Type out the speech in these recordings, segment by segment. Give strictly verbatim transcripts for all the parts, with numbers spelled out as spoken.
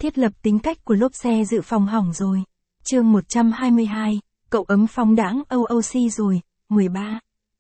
Thiết lập tính cách của lốp xe dự phòng hỏng rồi. Chương một trăm hai mươi hai, cậu ấm phóng đãng o o xê rồi, mười ba.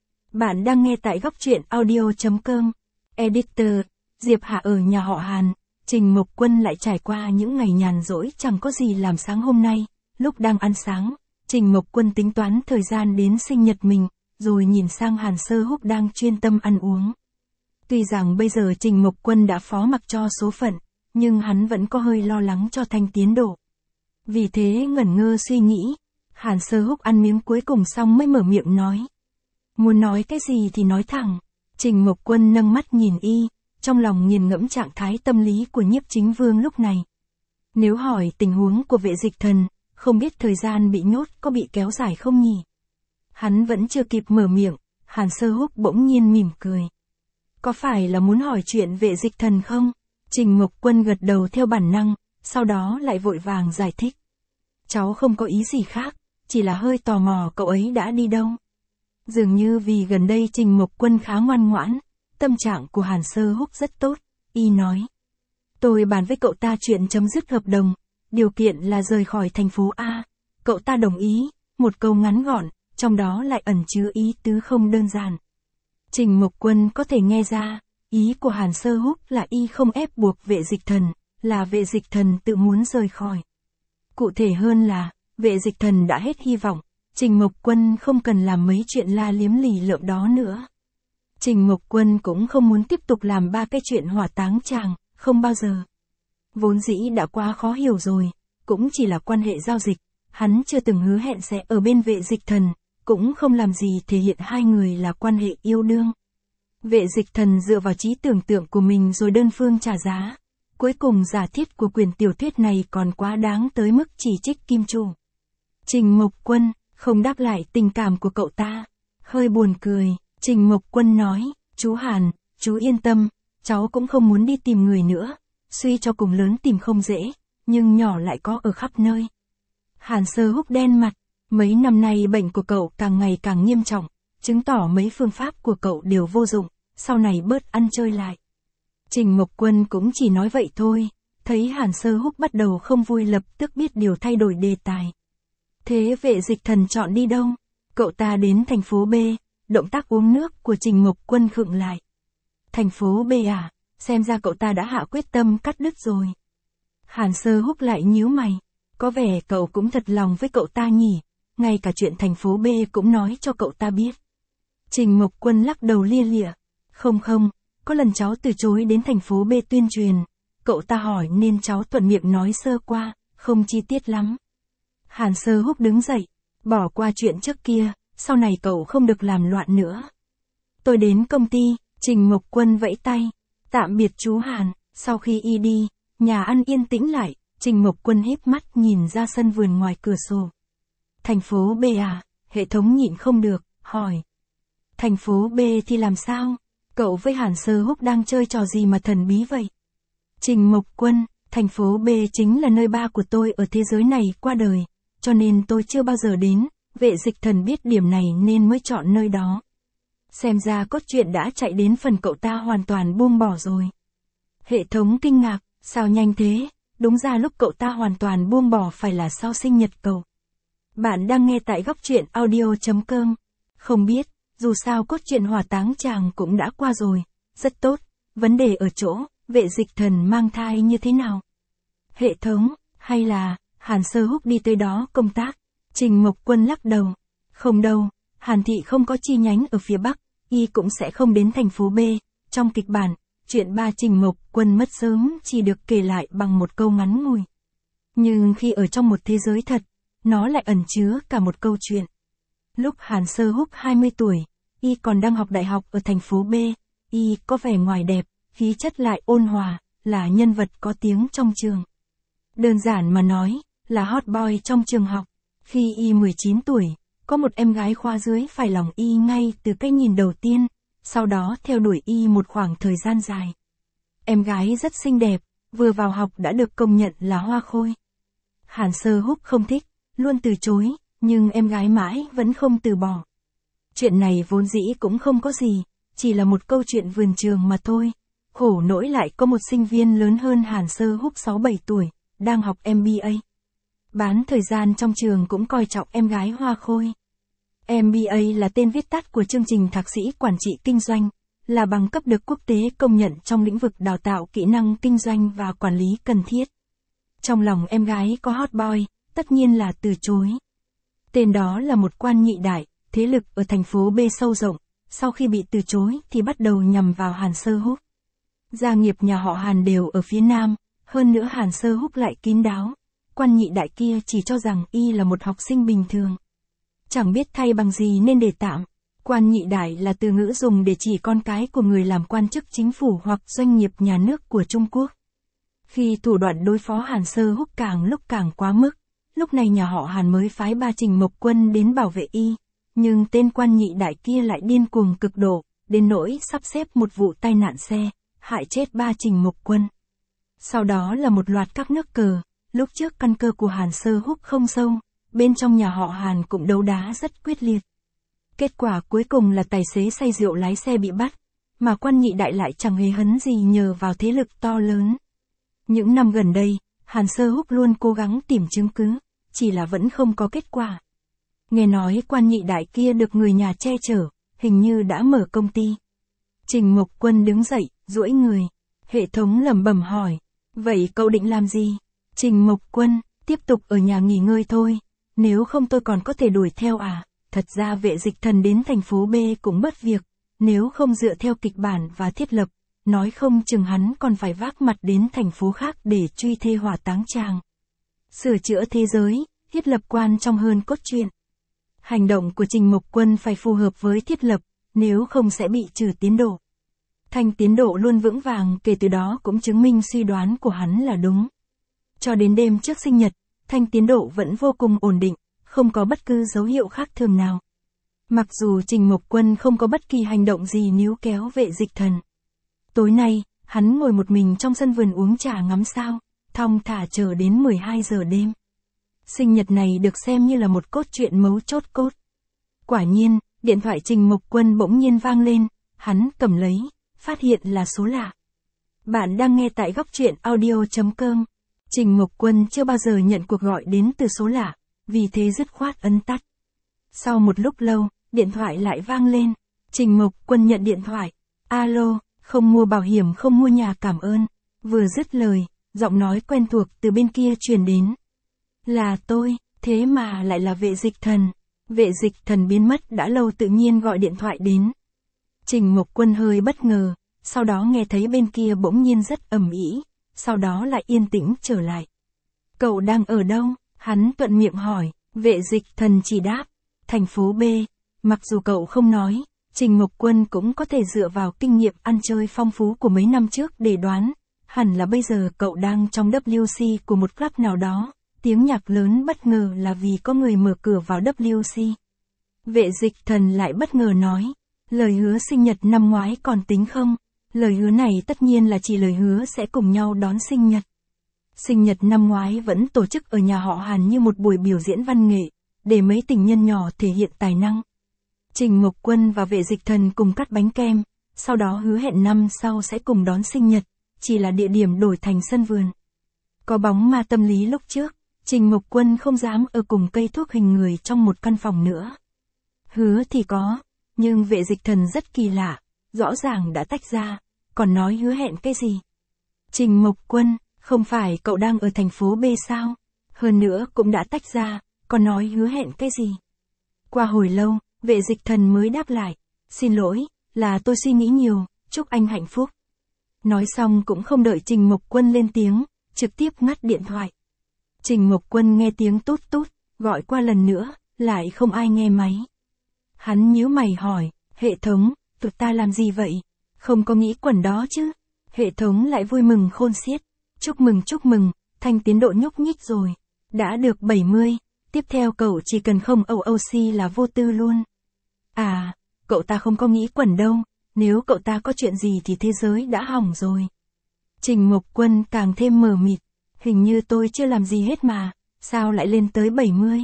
Bạn đang nghe tại góc truyện audio chấm com. Editor, Diệp Hà ở nhà họ Hàn, Trình Mộc Quân lại trải qua những ngày nhàn rỗi chẳng có gì làm sáng hôm nay. Lúc đang ăn sáng, Trình Mộc Quân tính toán thời gian đến sinh nhật mình, rồi nhìn sang Hàn Sơ Húc đang chuyên tâm ăn uống. Tuy rằng bây giờ Trình Mộc Quân đã phó mặc cho số phận, nhưng hắn vẫn có hơi lo lắng cho Thanh tiến độ. Vì thế ngẩn ngơ suy nghĩ, Hàn Sơ Húc ăn miếng cuối cùng xong mới mở miệng nói. Muốn nói cái gì thì nói thẳng. Trình Mộc Quân nâng mắt nhìn y, trong lòng nghiền ngẫm trạng thái tâm lý của Nhiếp Chính Vương lúc này. Nếu hỏi tình huống của Vệ Dịch Thần, không biết thời gian bị nhốt có bị kéo dài không nhỉ? Hắn vẫn chưa kịp mở miệng, Hàn Sơ Húc bỗng nhiên mỉm cười. Có phải là muốn hỏi chuyện Vệ Dịch Thần không? Trình Mộc Quân gật đầu theo bản năng, sau đó lại vội vàng giải thích. Cháu không có ý gì khác, chỉ là hơi tò mò cậu ấy đã đi đâu. Dường như vì gần đây Trình Mộc Quân khá ngoan ngoãn, tâm trạng của Hàn Sơ Húc rất tốt, y nói. Tôi bàn với cậu ta chuyện chấm dứt hợp đồng, điều kiện là rời khỏi thành phố A. Cậu ta đồng ý, một câu ngắn gọn, trong đó lại ẩn chứa ý tứ không đơn giản. Trình Mộc Quân có thể nghe ra, ý của Hàn Sơ Húc là y không ép buộc Vệ Dịch Thần, là Vệ Dịch Thần tự muốn rời khỏi. Cụ thể hơn là, Vệ Dịch Thần đã hết hy vọng, Trình Mộc Quân không cần làm mấy chuyện la liếm lì lợm đó nữa. Trình Mộc Quân cũng không muốn tiếp tục làm ba cái chuyện hỏa táng chàng, không bao giờ. Vốn dĩ đã quá khó hiểu rồi, cũng chỉ là quan hệ giao dịch, hắn chưa từng hứa hẹn sẽ ở bên Vệ Dịch Thần, cũng không làm gì thể hiện hai người là quan hệ yêu đương. Vệ Dịch Thần dựa vào trí tưởng tượng của mình rồi đơn phương trả giá. Cuối cùng giả thiết của quyển tiểu thuyết này còn quá đáng tới mức chỉ trích kim chủ. Trình Mộc Quân không đáp lại tình cảm của cậu ta. Hơi buồn cười, Trình Mộc Quân nói, chú Hàn, chú yên tâm, cháu cũng không muốn đi tìm người nữa. Suy cho cùng lớn tìm không dễ, nhưng nhỏ lại có ở khắp nơi. Hàn Sơ Húc đen mặt, mấy năm nay bệnh của cậu càng ngày càng nghiêm trọng, chứng tỏ mấy phương pháp của cậu đều vô dụng, sau này bớt ăn chơi lại. Trình Mộc Quân cũng chỉ nói vậy thôi, thấy Hàn Sơ Húc bắt đầu không vui lập tức biết điều thay đổi đề tài. Thế Vệ Dịch Thần chọn đi đâu? Cậu ta đến thành phố B, động tác uống nước của Trình Mộc Quân khựng lại. Thành phố B à, xem ra cậu ta đã hạ quyết tâm cắt đứt rồi. Hàn Sơ Húc lại nhíu mày, có vẻ cậu cũng thật lòng với cậu ta nhỉ, ngay cả chuyện thành phố B cũng nói cho cậu ta biết. Trình Mộc Quân lắc đầu lia lịa, không không. Có lần cháu từ chối đến thành phố B tuyên truyền, cậu ta hỏi nên cháu thuận miệng nói sơ qua, không chi tiết lắm. Hàn Sơ Húc đứng dậy, bỏ qua chuyện trước kia, sau này cậu không được làm loạn nữa. Tôi đến công ty, Trình Mộc Quân vẫy tay, tạm biệt chú Hàn, sau khi y đi, nhà ăn yên tĩnh lại, Trình Mộc Quân híp mắt nhìn ra sân vườn ngoài cửa sổ. Thành phố B à, hệ thống nhịn không được, hỏi. Thành phố B thì làm sao? Cậu với Hàn Sơ Húc đang chơi trò gì mà thần bí vậy? Trình Mộc Quân, thành phố B chính là nơi ba của tôi ở thế giới này qua đời, cho nên tôi chưa bao giờ đến, Vệ Dịch Thần biết điểm này nên mới chọn nơi đó. Xem ra cốt truyện đã chạy đến phần cậu ta hoàn toàn buông bỏ rồi. Hệ thống kinh ngạc, sao nhanh thế, đúng ra lúc cậu ta hoàn toàn buông bỏ phải là sau sinh nhật cậu. Bạn đang nghe tại góc truyện audio chấm com. Không biết. Dù sao cốt truyện hỏa táng chàng cũng đã qua rồi, rất tốt, vấn đề ở chỗ, Vệ Dịch Thần mang thai như thế nào? Hệ thống, hay là, Hàn Sơ Húc đi tới đó công tác? Trình Mộc Quân lắc đầu, không đâu, Hàn Thị không có chi nhánh ở phía Bắc, y cũng sẽ không đến thành phố B, trong kịch bản, chuyện ba Trình Mộc Quân mất sớm chỉ được kể lại bằng một câu ngắn ngủi. Nhưng khi ở trong một thế giới thật, nó lại ẩn chứa cả một câu chuyện. Lúc Hàn Sơ Húc hai mươi tuổi, y còn đang học đại học ở thành phố B, y có vẻ ngoài đẹp, khí chất lại ôn hòa, là nhân vật có tiếng trong trường. Đơn giản mà nói, là hot boy trong trường học. Khi y mười chín tuổi, có một em gái khoa dưới phải lòng y ngay từ cái nhìn đầu tiên, sau đó theo đuổi y một khoảng thời gian dài. Em gái rất xinh đẹp, vừa vào học đã được công nhận là hoa khôi. Hàn Sơ Húc không thích, luôn từ chối, nhưng em gái mãi vẫn không từ bỏ. Chuyện này vốn dĩ cũng không có gì, chỉ là một câu chuyện vườn trường mà thôi. Khổ nỗi lại có một sinh viên lớn hơn Hàn Sơ Húc sáu bảy tuổi, đang học em bê a. Bán thời gian trong trường cũng coi trọng em gái hoa khôi. em bê a là tên viết tắt của chương trình Thạc sĩ Quản trị Kinh doanh, là bằng cấp được quốc tế công nhận trong lĩnh vực đào tạo kỹ năng kinh doanh và quản lý cần thiết. Trong lòng em gái có hot boy, tất nhiên là từ chối. Tên đó là một quan nhị đại, thế lực ở thành phố B sâu rộng, sau khi bị từ chối thì bắt đầu nhằm vào Hàn Sơ Húc. Gia nghiệp nhà họ Hàn đều ở phía Nam, hơn nữa Hàn Sơ Húc lại kín đáo. Quan nhị đại kia chỉ cho rằng y là một học sinh bình thường. Chẳng biết thay bằng gì nên để tạm. Quan nhị đại là từ ngữ dùng để chỉ con cái của người làm quan chức chính phủ hoặc doanh nghiệp nhà nước của Trung Quốc. Khi thủ đoạn đối phó Hàn Sơ Húc càng lúc càng quá mức, lúc này nhà họ Hàn mới phái ba Trình Mộc Quân đến bảo vệ y. Nhưng tên quan nhị đại kia lại điên cuồng cực độ, đến nỗi sắp xếp một vụ tai nạn xe, hại chết ba Trình Mộc Quân. Sau đó là một loạt các nước cờ, lúc trước căn cơ của Hàn Sơ Húc không sâu, bên trong nhà họ Hàn cũng đấu đá rất quyết liệt. Kết quả cuối cùng là tài xế say rượu lái xe bị bắt, mà quan nhị đại lại chẳng hề hấn gì nhờ vào thế lực to lớn. Những năm gần đây, Hàn Sơ Húc luôn cố gắng tìm chứng cứ, chỉ là vẫn không có kết quả. Nghe nói quan nhị đại kia được người nhà che chở, hình như đã mở công ty. Trình Mộc Quân đứng dậy, duỗi người. Hệ thống lẩm bẩm hỏi, vậy cậu định làm gì? Trình Mộc Quân, tiếp tục ở nhà nghỉ ngơi thôi, nếu không tôi còn có thể đuổi theo à? Thật ra vệ dịch thần đến thành phố B cũng bất việc, nếu không dựa theo kịch bản và thiết lập, nói không chừng hắn còn phải vác mặt đến thành phố khác để truy thê hỏa táng tràng. Sửa chữa thế giới, thiết lập quan trọng hơn cốt truyện. Hành động của Trình Mộc Quân phải phù hợp với thiết lập, nếu không sẽ bị trừ tiến độ. Thanh tiến độ luôn vững vàng, kể từ đó cũng chứng minh suy đoán của hắn là đúng. Cho đến đêm trước sinh nhật, Thanh tiến độ vẫn vô cùng ổn định, không có bất cứ dấu hiệu khác thường nào. Mặc dù Trình Mộc Quân không có bất kỳ hành động gì níu kéo vệ dịch thần. Tối nay, hắn ngồi một mình trong sân vườn uống trà ngắm sao, thong thả chờ đến mười hai giờ đêm. Sinh nhật này được xem như là một cốt truyện mấu chốt cốt. Quả nhiên, điện thoại Trình Mộc Quân bỗng nhiên vang lên, hắn cầm lấy, phát hiện là số lạ. Bạn đang nghe tại góc truyện audio chấm com. Trình Mộc Quân chưa bao giờ nhận cuộc gọi đến từ số lạ, vì thế dứt khoát ấn tắt. Sau một lúc lâu, điện thoại lại vang lên. Trình Mộc Quân nhận điện thoại. Alo, không mua bảo hiểm không mua nhà cảm ơn. Vừa dứt lời, giọng nói quen thuộc từ bên kia truyền đến. Là tôi, thế mà lại là vệ dịch thần. Vệ dịch thần biến mất đã lâu tự nhiên gọi điện thoại đến. Trình Mộc Quân hơi bất ngờ, sau đó nghe thấy bên kia bỗng nhiên rất ầm ĩ, sau đó lại yên tĩnh trở lại. Cậu đang ở đâu? Hắn thuận miệng hỏi, vệ dịch thần chỉ đáp, thành phố B. Mặc dù cậu không nói, Trình Mộc Quân cũng có thể dựa vào kinh nghiệm ăn chơi phong phú của mấy năm trước để đoán, hẳn là bây giờ cậu đang trong W C của một club nào đó. Tiếng nhạc lớn bất ngờ là vì có người mở cửa vào W C. Vệ dịch thần lại bất ngờ nói, lời hứa sinh nhật năm ngoái còn tính không? Lời hứa này tất nhiên là chỉ lời hứa sẽ cùng nhau đón sinh nhật. Sinh nhật năm ngoái vẫn tổ chức ở nhà họ Hàn như một buổi biểu diễn văn nghệ, để mấy tình nhân nhỏ thể hiện tài năng. Trình Mộc Quân và vệ dịch thần cùng cắt bánh kem, sau đó hứa hẹn năm sau sẽ cùng đón sinh nhật, chỉ là địa điểm đổi thành sân vườn. Có bóng ma tâm lý lúc trước, Trình Mộc Quân không dám ở cùng cây thuốc hình người trong một căn phòng nữa. Hứa thì có, nhưng vệ dịch thần rất kỳ lạ, rõ ràng đã tách ra, còn nói hứa hẹn cái gì? Trình Mộc Quân, không phải cậu đang ở thành phố B sao? Hơn nữa cũng đã tách ra, còn nói hứa hẹn cái gì? Qua hồi lâu, vệ dịch thần mới đáp lại, xin lỗi, là tôi suy nghĩ nhiều, chúc anh hạnh phúc. Nói xong cũng không đợi Trình Mộc Quân lên tiếng, trực tiếp ngắt điện thoại. Trình Mộc Quân nghe tiếng tút tút, gọi qua lần nữa, lại không ai nghe máy. Hắn nhíu mày hỏi, hệ thống, tụi ta làm gì vậy? Không có nghĩ quẩn đó chứ? Hệ thống lại vui mừng khôn xiết. Chúc mừng chúc mừng, Thanh tiến độ nhúc nhích rồi. Đã được bảy mươi, tiếp theo cậu chỉ cần không O O C là vô tư luôn. À, cậu ta không có nghĩ quẩn đâu, nếu cậu ta có chuyện gì thì thế giới đã hỏng rồi. Trình Mộc Quân càng thêm mờ mịt, hình như tôi chưa làm gì hết mà, sao lại lên tới bảy mươi?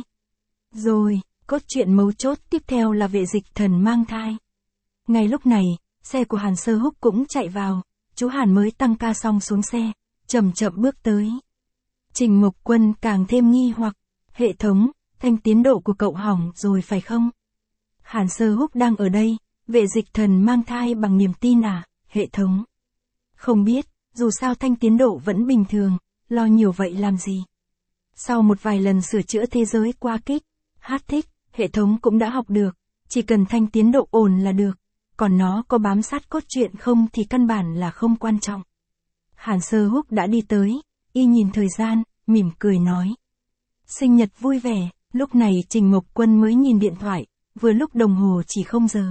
Rồi, cốt truyện mấu chốt tiếp theo là vệ dịch thần mang thai. Ngay lúc này, xe của Hàn Sơ Húc cũng chạy vào, chú Hàn mới tăng ca xong xuống xe, chậm chậm bước tới. Trình Mộc Quân càng thêm nghi hoặc, hệ thống, thanh tiến độ của cậu hỏng rồi phải không? Hàn Sơ Húc đang ở đây, vệ dịch thần mang thai bằng niềm tin à, hệ thống. Không biết, dù sao thanh tiến độ vẫn bình thường, lo nhiều vậy làm gì? Sau một vài lần sửa chữa thế giới qua kích, hát thích, hệ thống cũng đã học được, chỉ cần thanh tiến độ ổn là được, còn nó có bám sát cốt truyện không thì căn bản là không quan trọng. Hàn Sơ Húc đã đi tới, y nhìn thời gian, mỉm cười nói. Sinh nhật vui vẻ, lúc này Trình Mộc Quân mới nhìn điện thoại, vừa lúc đồng hồ chỉ không giờ.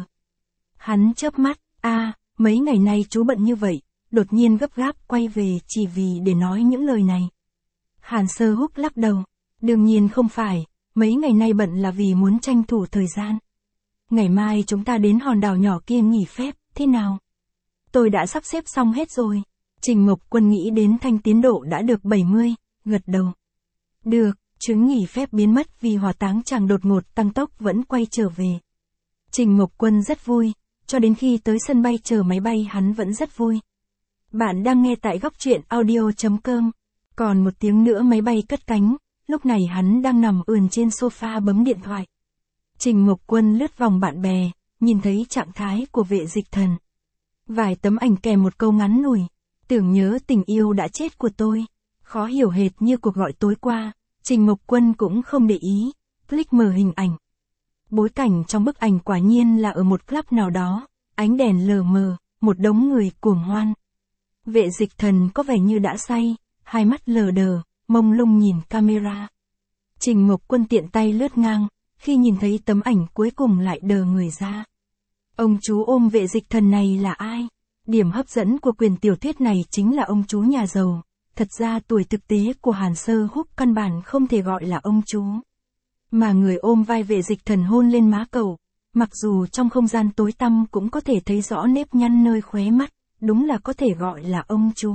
Hắn chớp mắt, a, mấy ngày nay chú bận như vậy, đột nhiên gấp gáp quay về chỉ vì để nói những lời này. Hàn Sơ Húc lắc đầu, đương nhiên không phải, mấy ngày nay bận là vì muốn tranh thủ thời gian. Ngày mai chúng ta đến hòn đảo nhỏ kia nghỉ phép, thế nào? Tôi đã sắp xếp xong hết rồi. Trình Mộc Quân nghĩ đến thanh tiến độ đã được bảy mươi, gật đầu. Được, chứng nghỉ phép biến mất vì hỏa táng chàng đột ngột tăng tốc vẫn quay trở về. Trình Mộc Quân rất vui, cho đến khi tới sân bay chờ máy bay hắn vẫn rất vui. Bạn đang nghe tại góc truyện audio chấm com. Còn một tiếng nữa máy bay cất cánh, lúc này hắn đang nằm ườn trên sofa bấm điện thoại. Trình Mộc Quân lướt vòng bạn bè, nhìn thấy trạng thái của vệ dịch thần. Vài tấm ảnh kèm một câu ngắn ngủi, tưởng nhớ tình yêu đã chết của tôi. Khó hiểu hệt như cuộc gọi tối qua, Trình Mộc Quân cũng không để ý, click mở hình ảnh. Bối cảnh trong bức ảnh quả nhiên là ở một club nào đó, ánh đèn lờ mờ, một đống người cuồng hoan. Vệ dịch thần có vẻ như đã say, hai mắt lờ đờ, mông lung nhìn camera. Trình Mộc Quân tiện tay lướt ngang, khi nhìn thấy tấm ảnh cuối cùng lại đờ người ra. Ông chú ôm vệ dịch thần này là ai? Điểm hấp dẫn của quyền tiểu thuyết này chính là ông chú nhà giàu. Thật ra tuổi thực tế của Hàn Sơ Húc căn bản không thể gọi là ông chú. Mà người ôm vai vệ dịch thần hôn lên má cậu, mặc dù trong không gian tối tăm cũng có thể thấy rõ nếp nhăn nơi khóe mắt, đúng là có thể gọi là ông chú.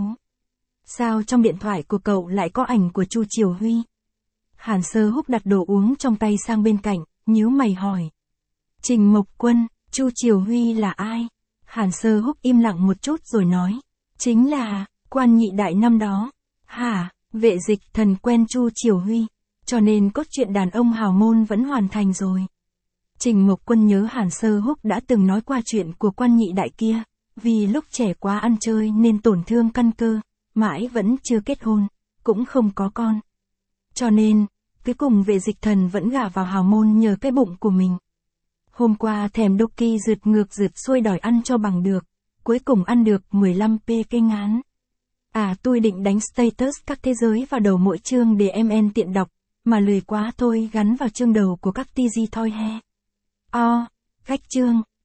Sao trong điện thoại của cậu lại có ảnh của Chu Triều Huy? Hàn Sơ Húc đặt đồ uống trong tay sang bên cạnh, nhíu mày hỏi. Trình Mộc Quân, Chu Triều Huy là ai? Hàn Sơ Húc im lặng một chút rồi nói. Chính là, quan nhị đại năm đó. Hả, vệ dịch thần quen Chu Triều Huy, cho nên cốt truyện đàn ông hào môn vẫn hoàn thành rồi. Trình Mộc Quân nhớ Hàn Sơ Húc đã từng nói qua chuyện của quan nhị đại kia, vì lúc trẻ quá ăn chơi nên tổn thương căn cơ, mãi vẫn chưa kết hôn, cũng không có con. Cho nên, cuối cùng vệ dịch thần vẫn gả vào hào môn nhờ cái bụng của mình. Hôm qua thèm Doki rượt ngược rượt xuôi đòi ăn cho bằng được, cuối cùng ăn được mười lăm p cây ngán. À tôi định đánh status các thế giới vào đầu mỗi chương để em en tiện đọc, mà lười quá thôi gắn vào chương đầu của các tê giê thôi he. O, cách chương.